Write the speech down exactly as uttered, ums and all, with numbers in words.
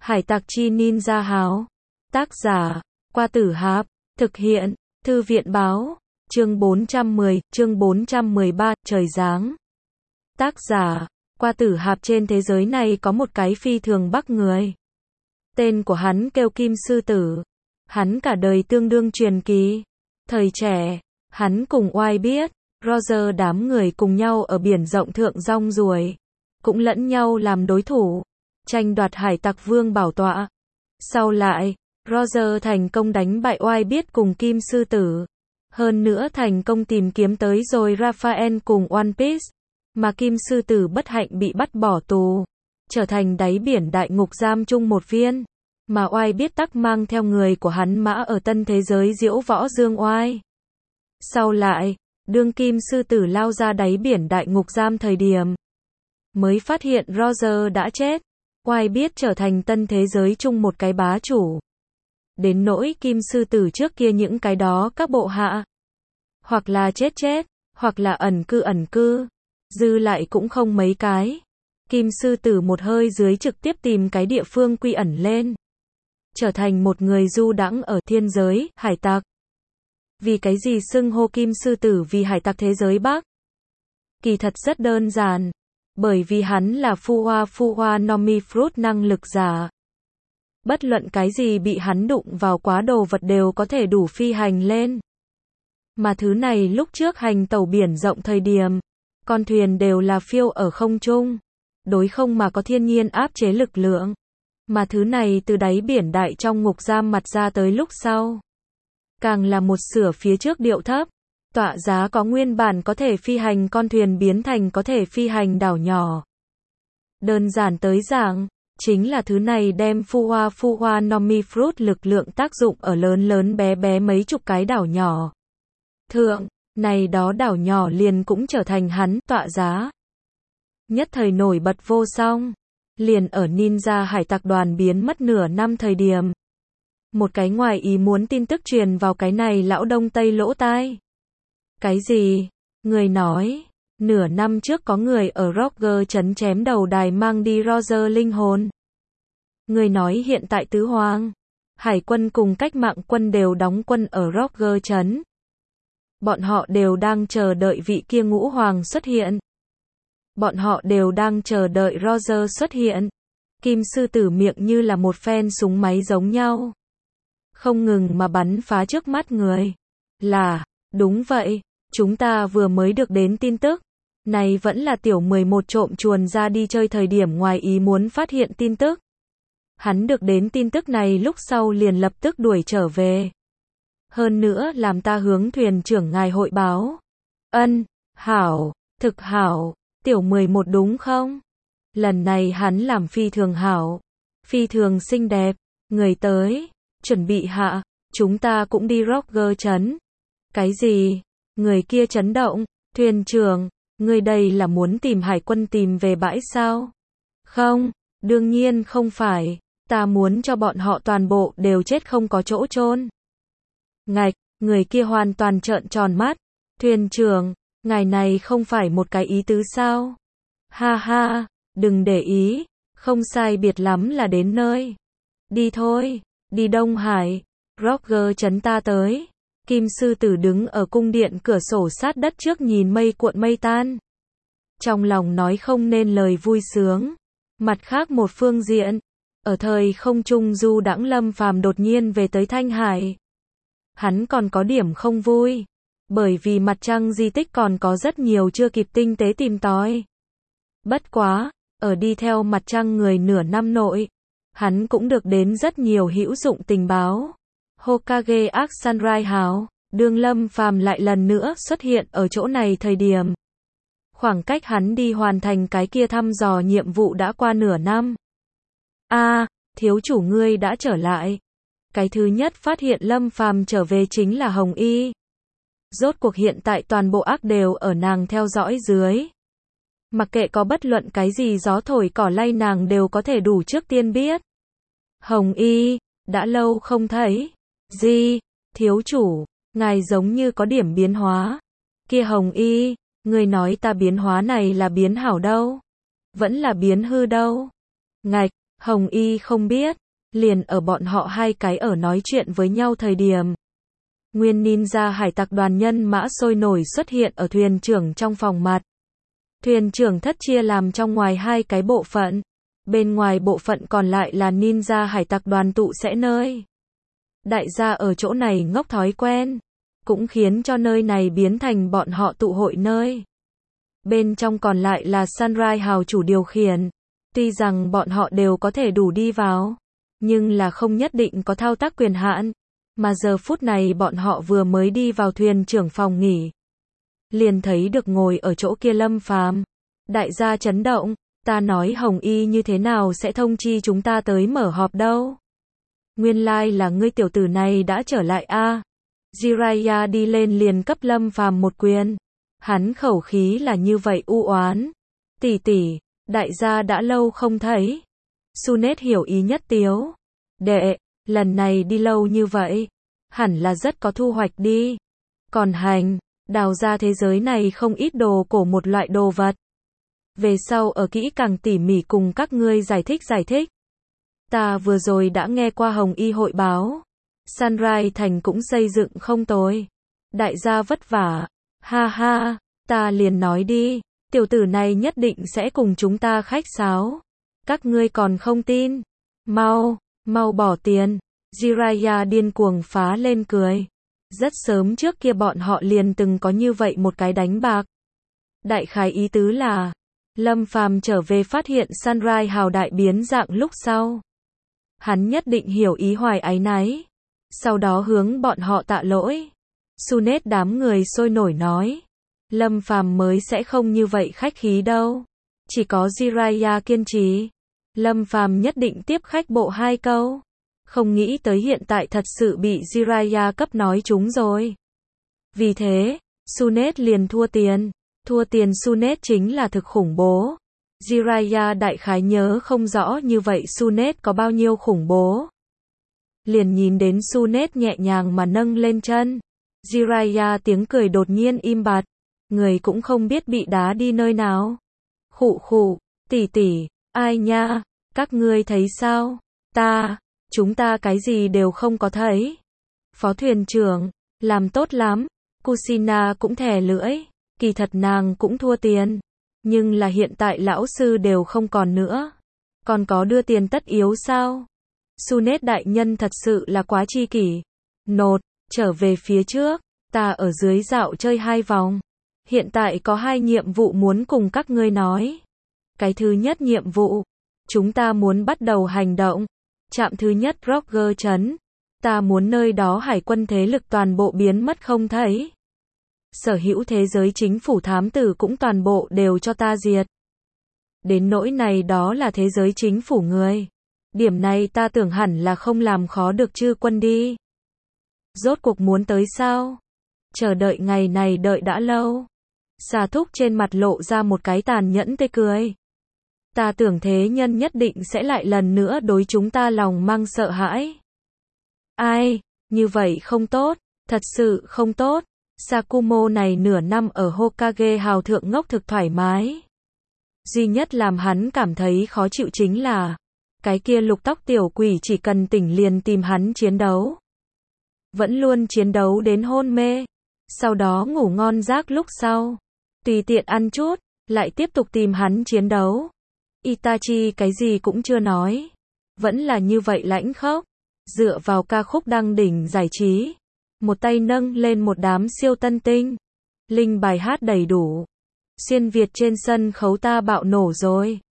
Hải tặc chi ninja háo. Tác giả, Qua Tử Hạp. Thực hiện, Thư viện báo. Chương bốn trăm mười, chương bốn trăm mười ba, trời giáng. Tác giả, Qua Tử Hạp. Trên thế giới này có một cái phi thường bắt người. Tên của hắn kêu Kim Sư Tử. Hắn cả đời tương đương truyền kỳ. Thời trẻ, hắn cùng oai biết, Roger đám người cùng nhau ở biển rộng thượng rong ruổi. Cũng lẫn nhau làm đối thủ. Tranh đoạt hải tặc vương bảo tọa. Sau lại, Roger thành công đánh bại oai biết cùng Kim Sư Tử. Hơn nữa thành công tìm kiếm tới rồi Raphael cùng One Piece. Mà Kim Sư Tử bất hạnh bị bắt bỏ tù. Trở thành đáy biển đại ngục giam chung một viên. Mà oai biết tắc mang theo người của hắn mã ở tân thế giới diễu võ dương oai. Sau lại, đương Kim Sư Tử lao ra đáy biển đại ngục giam thời điểm. Mới phát hiện Roger đã chết. Oai biết trở thành tân thế giới chung một cái bá chủ. Đến nỗi Kim Sư Tử trước kia những cái đó các bộ hạ. Hoặc là chết chết, hoặc là ẩn cư ẩn cư. Dư lại cũng không mấy cái. Kim Sư Tử một hơi dưới trực tiếp tìm cái địa phương quy ẩn lên. Trở thành một người du đãng ở thiên giới, hải tặc. Vì cái gì xưng hô Kim Sư Tử vì hải tặc thế giới Bắc? Kỳ thật rất đơn giản. Bởi vì hắn là Phu Hoa Phu Hoa Nomi Fruit năng lực giả. Bất luận cái gì bị hắn đụng vào quá đồ vật đều có thể đủ phi hành lên. Mà thứ này lúc trước hành tàu biển rộng thời điểm, con thuyền đều là phiêu ở không trung. Đối không mà có thiên nhiên áp chế lực lượng. Mà thứ này từ đáy biển đại trong ngục giam mặt ra tới lúc sau. Càng là một sửa phía trước điệu thấp. Tọa giá có nguyên bản có thể phi hành con thuyền biến thành có thể phi hành đảo nhỏ. Đơn giản tới giảng, chính là thứ này đem Phu Hoa Phu Hoa Nomi Fruit lực lượng tác dụng ở lớn lớn bé bé mấy chục cái đảo nhỏ. Thượng, này đó đảo nhỏ liền cũng trở thành hắn tọa giá. Nhất thời nổi bật vô song. Liền ở ninja hải tặc đoàn biến mất nửa năm thời điểm. Một cái ngoài ý muốn tin tức truyền vào cái này lão đông tây lỗ tai. Cái gì? Người nói, nửa năm trước có người ở Roger trấn chém đầu đài mang đi Roger linh hồn. Người nói hiện tại tứ hoàng, hải quân cùng cách mạng quân đều đóng quân ở Roger trấn. Bọn họ đều đang chờ đợi vị kia ngũ hoàng xuất hiện. Bọn họ đều đang chờ đợi Roger xuất hiện. Kim Sư Tử miệng như là một phen súng máy giống nhau. Không ngừng mà bắn phá trước mắt người. Là, đúng vậy. Chúng ta vừa mới được đến tin tức. Này vẫn là tiểu mười một trộm chuồn ra đi chơi thời điểm ngoài ý muốn phát hiện tin tức. Hắn được đến tin tức này lúc sau liền lập tức đuổi trở về. Hơn nữa làm ta hướng thuyền trưởng ngài hội báo. Ân, hảo, thực hảo, tiểu mười một đúng không? Lần này hắn làm phi thường hảo, phi thường xinh đẹp, người tới, chuẩn bị hạ, chúng ta cũng đi Roger trấn. Cái gì? Người kia chấn động, thuyền trưởng, người đây là muốn tìm hải quân tìm về bãi sao? Không, đương nhiên không phải, ta muốn cho bọn họ toàn bộ đều chết không có chỗ chôn. Ngạch, người kia hoàn toàn trợn tròn mắt, thuyền trưởng, ngài này không phải một cái ý tứ sao? Ha ha, đừng để ý, không sai biệt lắm là đến nơi. Đi thôi, đi Đông Hải, Roger trấn ta tới. Kim Sư Tử đứng ở cung điện cửa sổ sát đất trước nhìn mây cuộn mây tan. Trong lòng nói không nên lời vui sướng. Mặt khác một phương diện, ở thời không trung du đãng Lâm Phàm đột nhiên về tới Thanh Hải. Hắn còn có điểm không vui. Bởi vì mặt trăng di tích còn có rất nhiều chưa kịp tinh tế tìm tòi. Bất quá, ở đi theo mặt trăng người nửa năm nội. Hắn cũng được đến rất nhiều hữu dụng tình báo. Hokage Arc Sunrise hào, đương Lâm Phàm lại lần nữa xuất hiện ở chỗ này thời điểm. Khoảng cách hắn đi hoàn thành cái kia thăm dò nhiệm vụ đã qua nửa năm. A, à, thiếu chủ ngươi đã trở lại. Cái thứ nhất phát hiện Lâm Phàm trở về chính là Hồng Y. Rốt cuộc hiện tại toàn bộ ác đều ở nàng theo dõi dưới. Mặc kệ có bất luận cái gì gió thổi cỏ lay nàng đều có thể đủ trước tiên biết. Hồng Y, đã lâu không thấy. Gì, thiếu chủ, ngài giống như có điểm biến hóa. Kia Hồng Y, người nói ta biến hóa này là biến hảo đâu? Vẫn là biến hư đâu? Ngạch, Hồng Y không biết, liền ở bọn họ hai cái ở nói chuyện với nhau thời điểm. Nguyên ninja hải tặc đoàn nhân mã sôi nổi xuất hiện ở thuyền trưởng trong phòng mặt. Thuyền trưởng thất chia làm trong ngoài hai cái bộ phận. Bên ngoài bộ phận còn lại là ninja hải tặc đoàn tụ sẽ nơi. Đại gia ở chỗ này ngốc thói quen, cũng khiến cho nơi này biến thành bọn họ tụ hội nơi. Bên trong còn lại là Sunrise hào chủ điều khiển. Tuy rằng bọn họ đều có thể đủ đi vào, nhưng là không nhất định có thao tác quyền hạn. Mà giờ phút này bọn họ vừa mới đi vào thuyền trưởng phòng nghỉ, liền thấy được ngồi ở chỗ kia Lâm Phàm. Đại gia chấn động, ta nói Hồng Y như thế nào sẽ thông chi chúng ta tới mở họp đâu. Nguyên lai like là ngươi tiểu tử này đã trở lại a. À. Jiraiya đi lên liền cấp Lâm Phàm một quyền. Hắn khẩu khí là như vậy u oán. Tỷ tỷ, đại gia đã lâu không thấy. Sunet hiểu ý nhất tiếu. Đệ, lần này đi lâu như vậy, hẳn là rất có thu hoạch đi. Còn hành, đào ra thế giới này không ít đồ cổ một loại đồ vật. Về sau ở kỹ càng tỉ mỉ cùng các ngươi giải thích giải thích. Ta vừa rồi đã nghe qua Hồng Y hội báo. Sunrise thành cũng xây dựng không tồi. Đại gia vất vả. Ha ha, ta liền nói đi, tiểu tử này nhất định sẽ cùng chúng ta khách sáo. Các ngươi còn không tin? Mau, mau bỏ tiền. Jiraiya điên cuồng phá lên cười. Rất sớm trước kia bọn họ liền từng có như vậy một cái đánh bạc. Đại khái ý tứ là, Lâm Phàm trở về phát hiện Sunrise hào đại biến dạng lúc sau. Hắn nhất định hiểu ý hoài áy náy. Sau đó hướng bọn họ tạ lỗi. Sunet đám người sôi nổi nói. Lâm Phàm mới sẽ không như vậy khách khí đâu. Chỉ có Jiraiya kiên trì. Lâm Phàm nhất định tiếp khách bộ hai câu. Không nghĩ tới hiện tại thật sự bị Jiraiya cấp nói trúng rồi. Vì thế, Sunet liền thua tiền. Thua tiền Sunet chính là thực khủng bố. Jiraiya đại khái nhớ không rõ như vậy Sunet có bao nhiêu khủng bố. Liền nhìn đến Sunet nhẹ nhàng mà nâng lên chân. Jiraiya tiếng cười đột nhiên im bặt. Người cũng không biết bị đá đi nơi nào. Khụ khụ, tỷ tỷ, ai nha, các ngươi thấy sao? Ta, chúng ta cái gì đều không có thấy. Phó thuyền trưởng, làm tốt lắm. Kushina cũng thè lưỡi. Kỳ thật nàng cũng thua tiền. Nhưng là hiện tại lão sư đều không còn nữa. Còn có đưa tiền tất yếu sao? Sunet đại nhân thật sự là quá chi kỷ. Nột, trở về phía trước. Ta ở dưới dạo chơi hai vòng. Hiện tại có hai nhiệm vụ muốn cùng các ngươi nói. Cái thứ nhất nhiệm vụ. Chúng ta muốn bắt đầu hành động. Trạm thứ nhất Roger trấn. Ta muốn nơi đó hải quân thế lực toàn bộ biến mất không thấy. Sở hữu thế giới chính phủ thám tử cũng toàn bộ đều cho ta diệt. Đến nỗi này đó là thế giới chính phủ người. Điểm này ta tưởng hẳn là không làm khó được chư quân đi. Rốt cuộc muốn tới sao? Chờ đợi ngày này đợi đã lâu. Xà thúc trên mặt lộ ra một cái tàn nhẫn tê cười. Ta tưởng thế nhân nhất định sẽ lại lần nữa đối chúng ta lòng mang sợ hãi. Ai, như vậy không tốt, thật sự không tốt. Sakumo này nửa năm ở Hokage hào thượng ngốc thực thoải mái. Duy nhất làm hắn cảm thấy khó chịu chính là, cái kia lục tóc tiểu quỷ chỉ cần tỉnh liền tìm hắn chiến đấu. Vẫn luôn chiến đấu đến hôn mê. Sau đó ngủ ngon giấc lúc sau. Tùy tiện ăn chút, lại tiếp tục tìm hắn chiến đấu. Itachi cái gì cũng chưa nói. Vẫn là như vậy lãnh khốc. Dựa vào ca khúc đăng đỉnh giải trí. Một tay nâng lên một đám siêu tân tinh. Linh bài hát đầy đủ. Xuyên Việt trên sân khấu ta bạo nổ rồi.